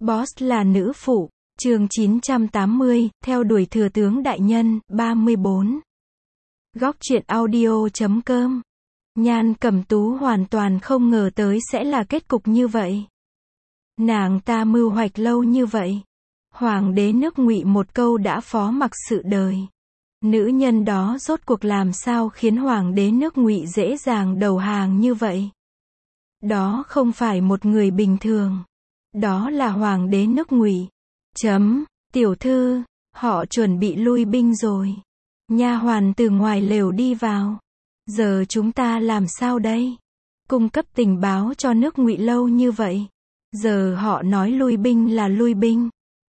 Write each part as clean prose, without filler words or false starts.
Boss là nữ phụ. Chương 980, theo đuổi thừa tướng đại nhân, 34. Góc truyện audio.com. Nhan Cẩm Tú hoàn toàn không ngờ tới sẽ là kết cục như vậy. Nàng ta mưu hoạch lâu như vậy. Hoàng đế nước Ngụy một câu đã phó mặc sự đời. Nữ nhân đó rốt cuộc làm sao khiến hoàng đế nước Ngụy dễ dàng đầu hàng như vậy? Đó không phải một người bình thường. Đó là hoàng đế nước Ngụy. Tiểu thư, họ chuẩn bị lui binh rồi. Nha hoàn từ ngoài lều đi vào. Giờ chúng ta làm sao đây? Cung cấp tình báo cho nước Ngụy lâu như vậy. Giờ họ nói lui binh là lui binh.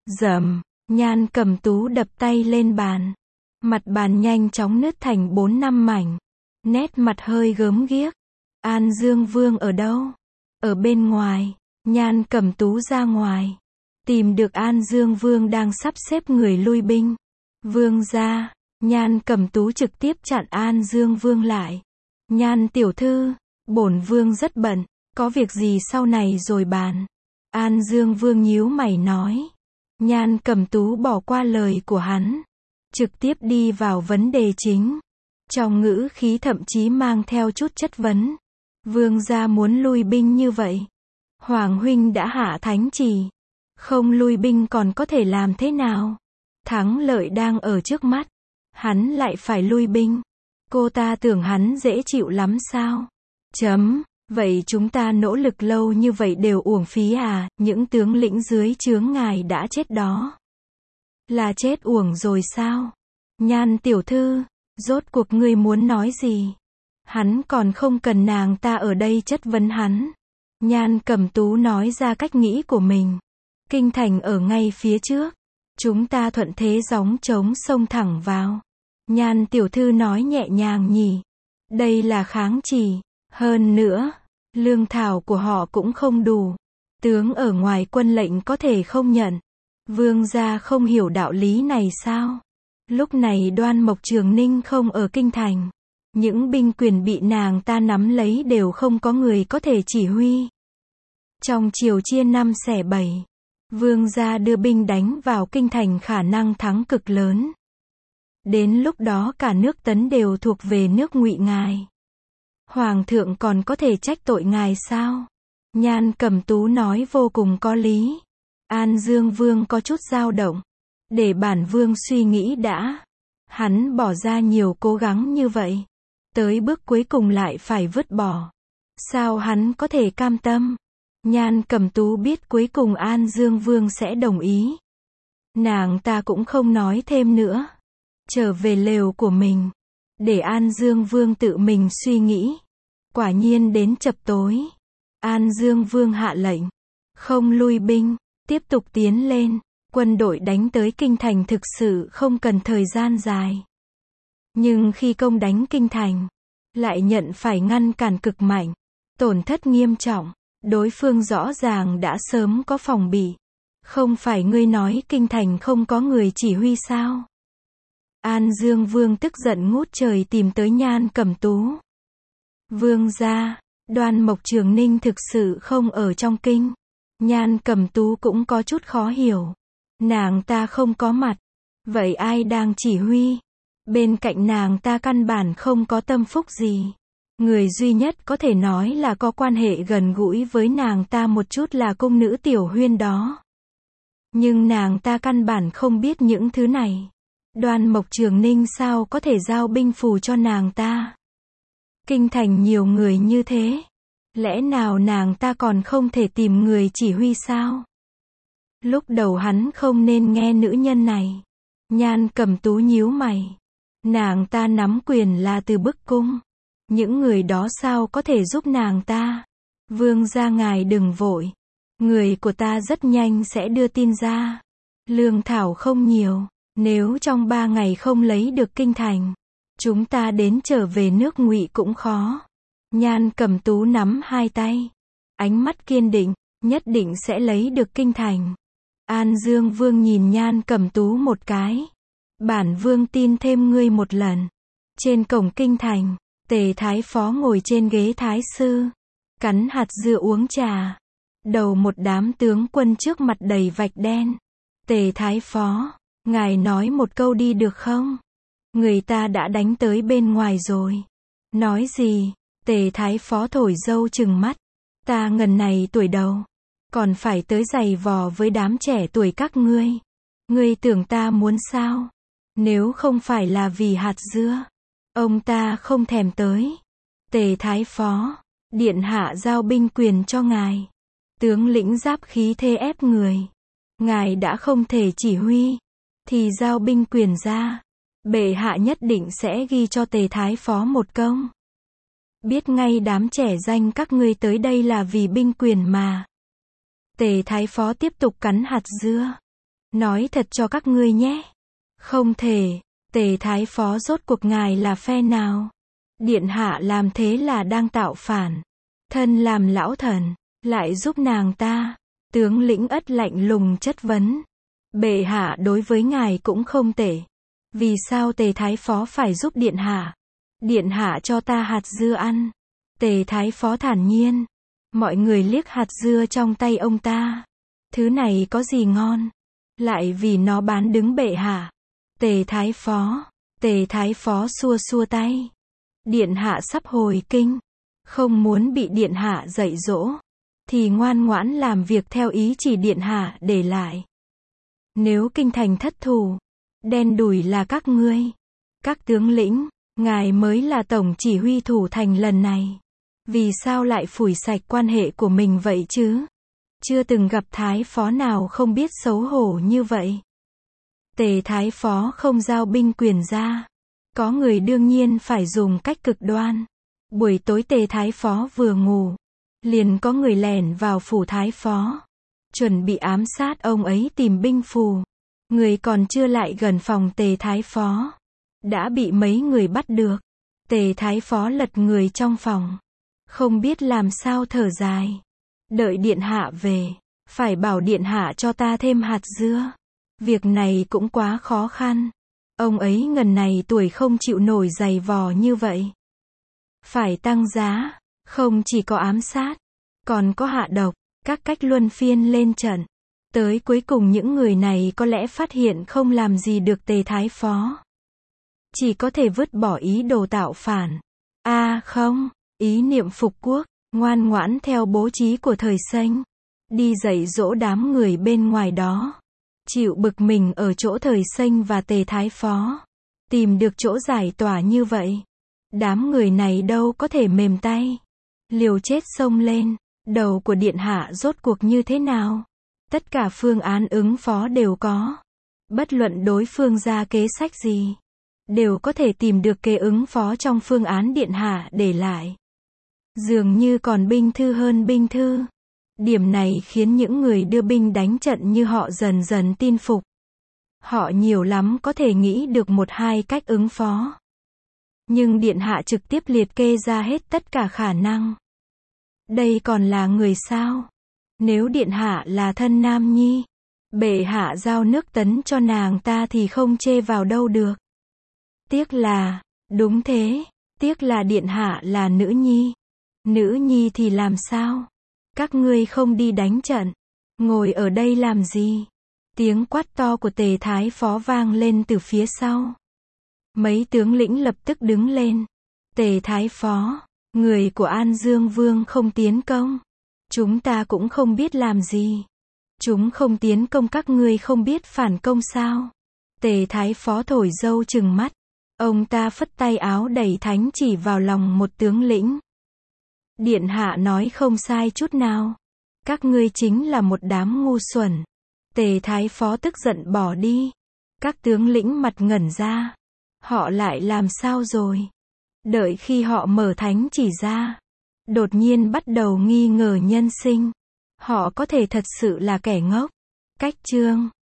Nhan Cẩm Tú đập tay lên bàn. Mặt bàn nhanh chóng nứt thành 4-5 mảnh. Nét mặt hơi gớm ghiếc. An Dương Vương ở đâu? Ở bên ngoài. Nhan Cẩm Tú ra ngoài. Tìm được An Dương Vương đang sắp xếp người lui binh. Vương gia. Nhan Cẩm Tú trực tiếp chặn An Dương Vương lại. Nhan tiểu thư, bổn vương rất bận, có việc gì sau này rồi bàn. An Dương Vương nhíu mày nói. Nhan Cẩm Tú bỏ qua lời của hắn, trực tiếp đi vào vấn đề chính. Trong ngữ khí thậm chí mang theo chút chất vấn. Vương gia muốn lui binh như vậy. Hoàng huynh đã hạ thánh chỉ. Không lui binh còn có thể làm thế nào? Thắng lợi đang ở trước mắt. Hắn lại phải lui binh. Cô ta tưởng hắn dễ chịu lắm sao? Vậy chúng ta nỗ lực lâu như vậy đều uổng phí à? Những tướng lĩnh dưới trướng ngài đã chết đó. Là chết uổng rồi sao? Nhan tiểu thư, rốt cuộc ngươi muốn nói gì? Hắn còn không cần nàng ta ở đây chất vấn hắn. Nhan Cẩm Tú nói ra cách nghĩ của mình. Kinh thành ở ngay phía trước. Chúng ta thuận thế gióng trống xông thẳng vào. Nhan tiểu thư nói nhẹ nhàng nhỉ. Đây là kháng chỉ. Hơn nữa, lương thảo của họ cũng không đủ. Tướng ở ngoài quân lệnh có thể không nhận. Vương gia không hiểu đạo lý này sao? Lúc này Đoan Mộc Trường Ninh không ở kinh thành. Những binh quyền bị nàng ta nắm lấy đều không có người có thể chỉ huy. Trong triều chia 5 xẻ 7. Vương gia đưa binh đánh vào kinh thành khả năng thắng cực lớn. Đến lúc đó cả nước Tấn đều thuộc về nước Ngụy ngài. Hoàng thượng còn có thể trách tội ngài sao? Nhan Cẩm Tú nói vô cùng có lý. An Dương Vương có chút dao động. Để bản vương suy nghĩ đã. Hắn bỏ ra nhiều cố gắng như vậy. Tới bước cuối cùng lại phải vứt bỏ. Sao hắn có thể cam tâm? Nhan Cẩm Tú biết cuối cùng An Dương Vương sẽ đồng ý. Nàng ta cũng không nói thêm nữa. Trở về lều của mình. Để An Dương Vương tự mình suy nghĩ. Quả nhiên đến chập tối. An Dương Vương hạ lệnh. Không lui binh. Tiếp tục tiến lên. Quân đội đánh tới kinh thành thực sự không cần thời gian dài. Nhưng khi công đánh kinh thành, lại nhận phải ngăn cản cực mạnh. Tổn thất nghiêm trọng. Đối phương rõ ràng đã sớm có phòng bị. Không phải ngươi nói kinh thành không có người chỉ huy sao? An Dương Vương tức giận ngút trời tìm tới Nhan Cẩm Tú. Vương gia, Đoan Mộc Trường Ninh thực sự không ở trong kinh. Nhan Cẩm Tú cũng có chút khó hiểu. Nàng ta không có mặt. Vậy ai đang chỉ huy? Bên cạnh nàng ta căn bản không có tâm phúc gì. Người duy nhất có thể nói là có quan hệ gần gũi với nàng ta một chút là cung nữ Tiểu Huyên đó. Nhưng nàng ta căn bản không biết những thứ này. Đoan Mộc Trường Ninh sao có thể giao binh phù cho nàng ta? Kinh thành nhiều người như thế. Lẽ nào nàng ta còn không thể tìm người chỉ huy sao? Lúc đầu hắn không nên nghe nữ nhân này. Nhan Cẩm Tú nhíu mày. Nàng ta nắm quyền là từ bức cung. Những người đó sao có thể giúp nàng ta? Vương gia ngài đừng vội. Người của ta rất nhanh sẽ đưa tin ra. Lương thảo không nhiều. Nếu trong 3 ngày không lấy được kinh thành, chúng ta đến trở về nước Ngụy cũng khó. Nhan Cẩm Tú nắm hai tay. Ánh mắt kiên định, nhất định sẽ lấy được kinh thành. An Dương Vương nhìn Nhan Cẩm Tú một cái. Bản vương tin thêm ngươi một lần. Trên cổng kinh thành, Tề Thái Phó ngồi trên ghế thái sư. Cắn hạt dưa uống trà. Đầu một đám tướng quân trước mặt đầy vạch đen. Tề Thái Phó, ngài nói một câu đi được không? Người ta đã đánh tới bên ngoài rồi. Nói gì? Tề Thái Phó thổi dâu trừng mắt. Ta ngần này tuổi đầu, còn phải tới giày vò với đám trẻ tuổi các ngươi. Ngươi tưởng ta muốn sao? Nếu không phải là vì hạt dưa, ông ta không thèm tới. Tề Thái Phó, điện hạ giao binh quyền cho ngài. Tướng lĩnh giáp khí thế ép người. Ngài đã không thể chỉ huy, thì giao binh quyền ra. Bệ hạ nhất định sẽ ghi cho Tề Thái Phó một công. Biết ngay đám trẻ danh các ngươi tới đây là vì binh quyền mà. Tề Thái Phó tiếp tục cắn hạt dưa. Nói thật cho các ngươi nhé. Không thể. Tề Thái Phó rốt cuộc ngài là phe nào? Điện hạ làm thế là đang tạo phản. Thân làm lão thần, lại giúp nàng ta. Tướng lĩnh Ất lạnh lùng chất vấn. Bệ hạ đối với ngài cũng không tệ. Vì sao Tề Thái Phó phải giúp điện hạ? Điện hạ cho ta hạt dưa ăn. Tề Thái Phó thản nhiên. Mọi người liếc hạt dưa trong tay ông ta. Thứ này có gì ngon? Lại vì nó bán đứng bệ hạ. Tề Thái Phó xua xua tay. Điện hạ sắp hồi kinh. Không muốn bị điện hạ dạy dỗ, thì ngoan ngoãn làm việc theo ý chỉ điện hạ để lại. Nếu kinh thành thất thủ, đen đủi là các ngươi. Các tướng lĩnh, ngài mới là tổng chỉ huy thủ thành lần này. Vì sao lại phủi sạch quan hệ của mình vậy chứ? Chưa từng gặp Thái Phó nào không biết xấu hổ như vậy. Tề Thái Phó không giao binh quyền ra. Có người đương nhiên phải dùng cách cực đoan. Buổi tối Tề Thái Phó vừa ngủ, liền có người lẻn vào phủ Thái Phó, chuẩn bị ám sát ông ấy tìm binh phù. Người còn chưa lại gần phòng Tề Thái Phó, đã bị mấy người bắt được. Tề Thái Phó lật người trong phòng, không biết làm sao thở dài. Đợi điện hạ về, phải bảo điện hạ cho ta thêm hạt dưa. Việc này cũng quá khó khăn. Ông ấy ngần này tuổi không chịu nổi giày vò như vậy. Phải tăng giá, không chỉ có ám sát, còn có hạ độc, các cách luân phiên lên trận. Tới cuối cùng những người này có lẽ phát hiện không làm gì được Tề Thái Phó. Chỉ có thể vứt bỏ ý đồ tạo phản. Không, ý niệm phục quốc, ngoan ngoãn theo bố trí của thời Xanh. Đi dạy dỗ đám người bên ngoài đó. Chịu bực mình ở chỗ thời Xanh và Tề Thái Phó. Tìm được chỗ giải tỏa như vậy. Đám người này đâu có thể mềm tay. Liều chết xông lên. Đầu của điện hạ rốt cuộc như thế nào? Tất cả phương án ứng phó đều có. Bất luận đối phương ra kế sách gì, đều có thể tìm được kế ứng phó trong phương án điện hạ để lại. Dường như còn binh thư hơn binh thư. Điểm này khiến những người đưa binh đánh trận như họ dần dần tin phục. Họ nhiều lắm có thể nghĩ được một hai cách ứng phó. Nhưng điện hạ trực tiếp liệt kê ra hết tất cả khả năng. Đây còn là người sao? Nếu điện hạ là thân nam nhi, bệ hạ giao nước Tấn cho nàng ta thì không chê vào đâu được. Tiếc là, đúng thế, tiếc là điện hạ là nữ nhi. Nữ nhi thì làm sao? Các ngươi không đi đánh trận, ngồi ở đây làm gì? Tiếng quát to của Tề Thái Phó vang lên từ phía sau. Mấy tướng lĩnh lập tức đứng lên. Tề Thái Phó, người của An Dương Vương không tiến công. Chúng ta cũng không biết làm gì. Chúng không tiến công các ngươi không biết phản công sao? Tề Thái Phó thổi dâu trừng mắt. Ông ta phất tay áo đẩy thánh chỉ vào lòng một tướng lĩnh. Điện hạ nói không sai chút nào. Các ngươi chính là một đám ngu xuẩn. Tề Thái Phó tức giận bỏ đi. Các tướng lĩnh mặt ngẩn ra. Họ lại làm sao rồi? Đợi khi họ mở thánh chỉ ra, đột nhiên bắt đầu nghi ngờ nhân sinh. Họ có thể thật sự là kẻ ngốc. Cách chương